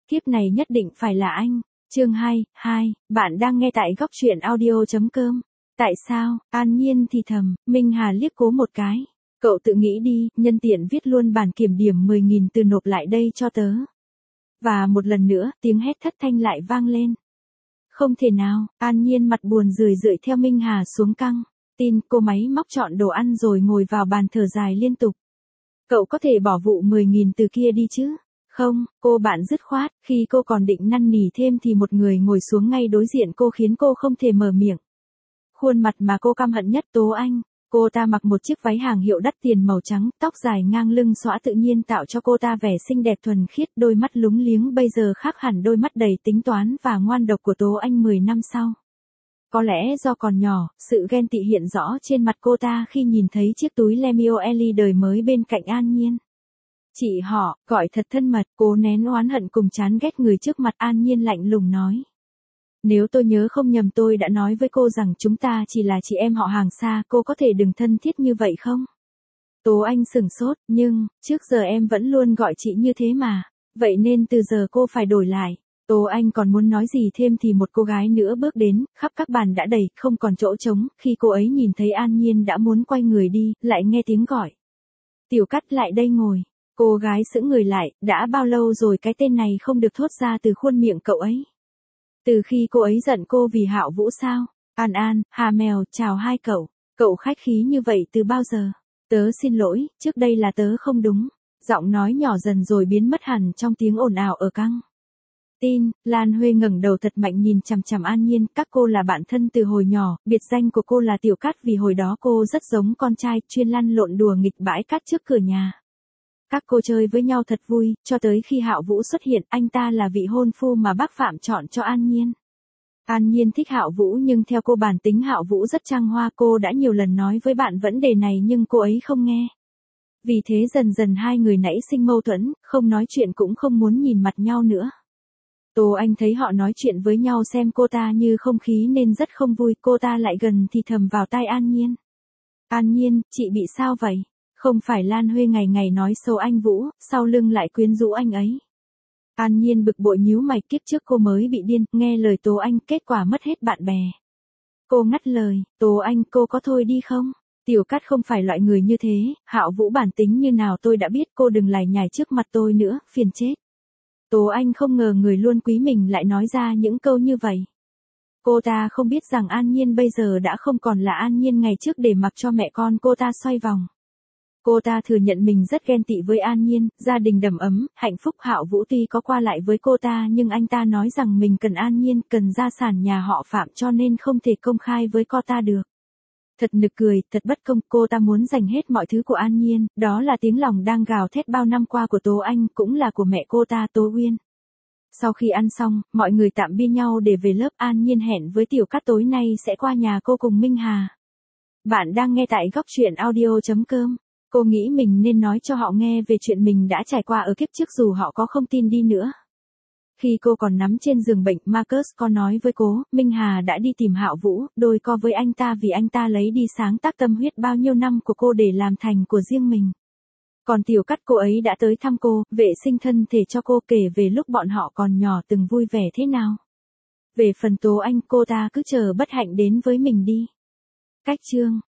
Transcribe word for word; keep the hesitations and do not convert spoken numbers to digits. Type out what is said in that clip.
Kiếp này nhất định phải là anh. Chương hai, hai, bạn đang nghe tại góc truyện audio chấm com. Tại sao? An Nhiên thì thầm, Minh Hà liếc cố một cái. Cậu tự nghĩ đi, nhân tiện viết luôn bản kiểm điểm mười nghìn từ nộp lại đây cho tớ. Và một lần nữa, tiếng hét thất thanh lại vang lên. Không thể nào, An Nhiên mặt buồn rười rượi theo Minh Hà xuống căng. Tin, cô máy móc chọn đồ ăn rồi ngồi vào bàn thở dài liên tục. Cậu có thể bỏ vụ mười nghìn từ kia đi chứ? Không, cô bạn dứt khoát, khi cô còn định năn nỉ thêm thì một người ngồi xuống ngay đối diện cô khiến cô không thể mở miệng. Khuôn mặt mà cô căm hận nhất Tố Anh. Cô ta mặc một chiếc váy hàng hiệu đắt tiền màu trắng, tóc dài ngang lưng xõa tự nhiên tạo cho cô ta vẻ xinh đẹp thuần khiết, đôi mắt lúng liếng bây giờ khác hẳn đôi mắt đầy tính toán và ngoan độc của Tố Anh mười năm sau. Có lẽ do còn nhỏ, sự ghen tị hiện rõ trên mặt cô ta khi nhìn thấy chiếc túi Lemio Ellie đời mới bên cạnh An Nhiên. Chị họ, gọi thật thân mật, cố nén oán hận cùng chán ghét người trước mặt. An Nhiên lạnh lùng nói. Nếu tôi nhớ không nhầm tôi đã nói với cô rằng chúng ta chỉ là chị em họ hàng xa, cô có thể đừng thân thiết như vậy không? Tố Anh sửng sốt, nhưng, trước giờ em vẫn luôn gọi chị như thế mà, vậy nên từ giờ cô phải đổi lại. Tố Anh còn muốn nói gì thêm thì một cô gái nữa bước đến, khắp các bàn đã đầy, không còn chỗ trống, khi cô ấy nhìn thấy An Nhiên đã muốn quay người đi, lại nghe tiếng gọi. Tiểu Cắt lại đây ngồi. Cô gái sững người lại, đã bao lâu rồi cái tên này không được thốt ra từ khuôn miệng cậu ấy. Từ khi cô ấy giận cô vì Hạo Vũ sao? An An, Hà Mèo, chào hai cậu. Cậu khách khí như vậy từ bao giờ? Tớ xin lỗi, trước đây là tớ không đúng. Giọng nói nhỏ dần rồi biến mất hẳn trong tiếng ồn ào ở căng. Tin, Lan Huê ngẩng đầu thật mạnh nhìn chằm chằm An Nhiên, các cô là bạn thân từ hồi nhỏ, biệt danh của cô là Tiểu Cát vì hồi đó cô rất giống con trai, chuyên lăn lộn đùa nghịch bãi cát trước cửa nhà. Các cô chơi với nhau thật vui, cho tới khi Hạo Vũ xuất hiện, anh ta là vị hôn phu mà bác Phạm chọn cho An Nhiên. An Nhiên thích Hạo Vũ nhưng theo cô bản tính Hạo Vũ rất trăng hoa, cô đã nhiều lần nói với bạn vấn đề này nhưng cô ấy không nghe. Vì thế dần dần hai người nảy sinh mâu thuẫn, không nói chuyện cũng không muốn nhìn mặt nhau nữa. Tố Anh thấy họ nói chuyện với nhau xem cô ta như không khí nên rất không vui, cô ta lại gần thì thầm vào tai An Nhiên. An Nhiên, chị bị sao vậy? Không phải Lan Huê ngày ngày nói xấu anh Vũ, sau lưng lại quyến rũ anh ấy. An Nhiên bực bội nhíu mày, kiếp trước cô mới bị điên, nghe lời Tố Anh, kết quả mất hết bạn bè. Cô ngắt lời, Tố Anh, cô có thôi đi không? Tiểu Cát không phải loại người như thế, Hạo Vũ bản tính như nào tôi đã biết, cô đừng lải nhải trước mặt tôi nữa, phiền chết. Tố Anh không ngờ người luôn quý mình lại nói ra những câu như vậy. Cô ta không biết rằng An Nhiên bây giờ đã không còn là An Nhiên ngày trước để mặc cho mẹ con cô ta xoay vòng. Cô ta thừa nhận mình rất ghen tị với An Nhiên, gia đình đầm ấm, hạnh phúc. Hạo Vũ tuy có qua lại với cô ta nhưng anh ta nói rằng mình cần An Nhiên, cần gia sản nhà họ Phạm cho nên không thể công khai với cô ta được. Thật nực cười, thật bất công, cô ta muốn giành hết mọi thứ của An Nhiên, đó là tiếng lòng đang gào thét bao năm qua của Tố Anh, cũng là của mẹ cô ta Tố Uyên. Sau khi ăn xong, mọi người tạm biệt nhau để về lớp. An Nhiên hẹn với Tiểu Cát tối nay sẽ qua nhà cô cùng Minh Hà. Bạn đang nghe tại góc truyện audio chấm com. Cô nghĩ mình nên nói cho họ nghe về chuyện mình đã trải qua ở kiếp trước dù họ có không tin đi nữa. Khi cô còn nằm trên giường bệnh, Marcus có nói với cô, Minh Hà đã đi tìm Hạo Vũ, đôi co với anh ta vì anh ta lấy đi sáng tác tâm huyết bao nhiêu năm của cô để làm thành của riêng mình. Còn Tiểu Cát cô ấy đã tới thăm cô, vệ sinh thân thể cho cô, kể về lúc bọn họ còn nhỏ từng vui vẻ thế nào. Về phần Tố Anh, cô ta cứ chờ bất hạnh đến với mình đi. Cách chương